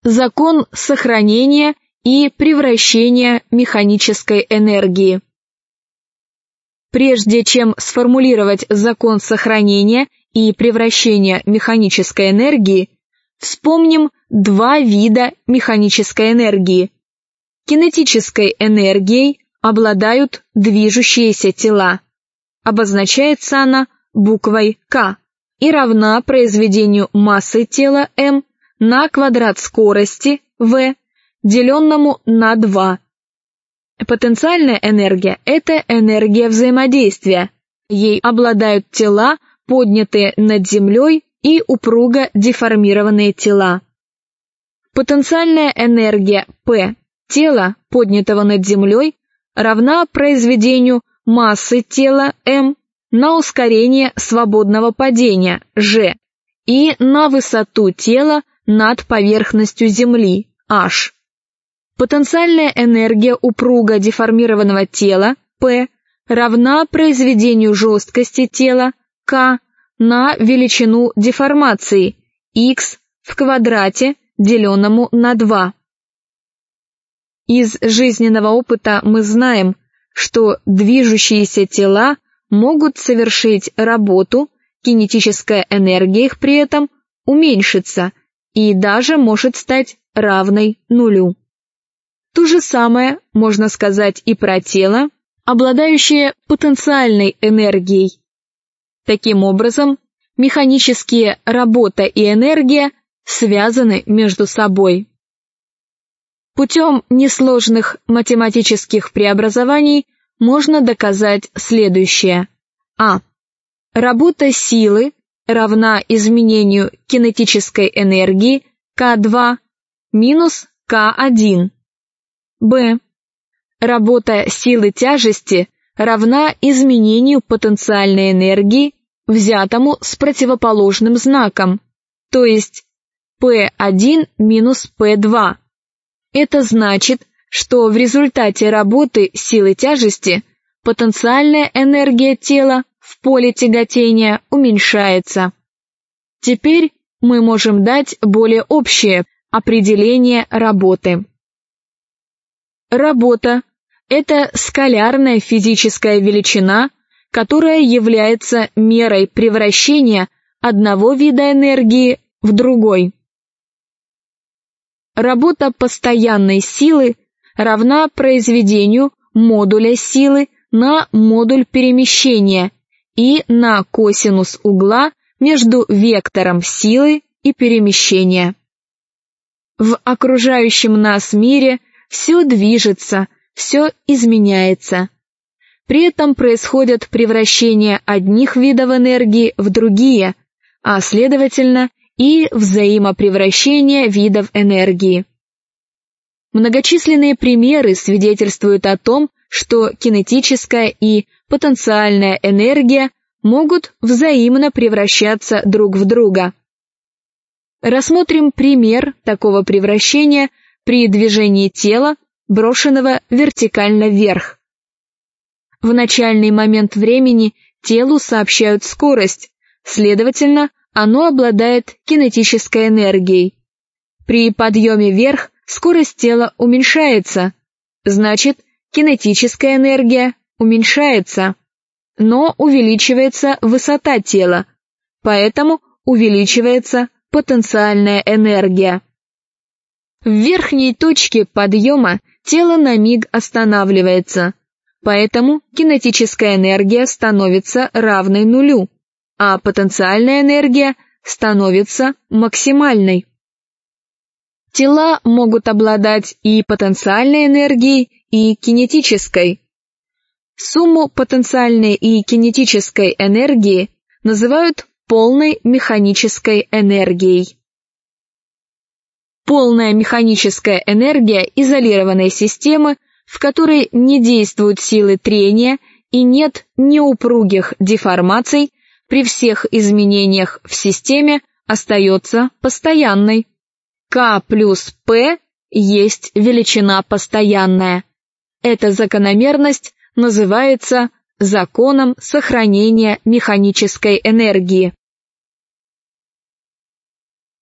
Закон сохранения и превращения механической энергии. Прежде чем сформулировать закон сохранения и превращения механической энергии, вспомним два вида механической энергии. Кинетической энергией обладают движущиеся тела. Обозначается она буквой К и равна произведению массы тела m на квадрат скорости v, деленному на 2. Потенциальная энергия – это энергия взаимодействия. Ей обладают тела, поднятые над землей, и упруго деформированные тела. Потенциальная энергия P тела, поднятого над землей, равна произведению массы тела m на ускорение свободного падения g и на высоту тела над поверхностью Земли h. Потенциальная энергия упруго деформированного тела P равна произведению жесткости тела K на величину деформации x в квадрате, деленному на 2. Из жизненного опыта мы знаем, что движущиеся тела могут совершить работу, кинетическая энергия их при этом уменьшится и даже может стать равной нулю. То же самое можно сказать и про тело, обладающее потенциальной энергией. Таким образом, механические работа и энергия связаны между собой. Путем несложных математических преобразований можно доказать следующее. А. Работа силы равна изменению кинетической энергии К2 минус К1. Б. Работа силы тяжести равна изменению потенциальной энергии, взятому с противоположным знаком, то есть P1 минус P2. Это значит, что в результате работы силы тяжести потенциальная энергия тела в поле тяготения уменьшается. Теперь мы можем дать более общее определение работы. Работа – это скалярная физическая величина, которая является мерой превращения одного вида энергии в другой. Работа постоянной силы равна произведению модуля силы на модуль перемещения и на косинус угла между вектором силы и перемещения. В окружающем нас мире все движется, все изменяется. При этом происходят превращения одних видов энергии в другие, а следовательно и взаимопревращение видов энергии. Многочисленные примеры свидетельствуют о том, что кинетическая и потенциальная энергия могут взаимно превращаться друг в друга. Рассмотрим пример такого превращения при движении тела, брошенного вертикально вверх. В начальный момент времени телу сообщают скорость, следовательно, оно обладает кинетической энергией. При подъеме вверх скорость тела уменьшается, значит, кинетическая энергия уменьшается, но увеличивается высота тела, поэтому увеличивается потенциальная энергия. В верхней точке подъема тело на миг останавливается, поэтому кинетическая энергия становится равной нулю, а потенциальная энергия становится максимальной. Тела могут обладать и потенциальной энергией, и кинетической. Сумму потенциальной и кинетической энергии называют полной механической энергией. Полная механическая энергия изолированной системы, в которой не действуют силы трения и нет неупругих деформаций, при всех изменениях в системе остается постоянной. К плюс П есть величина постоянная. Эта закономерность называется законом сохранения механической энергии.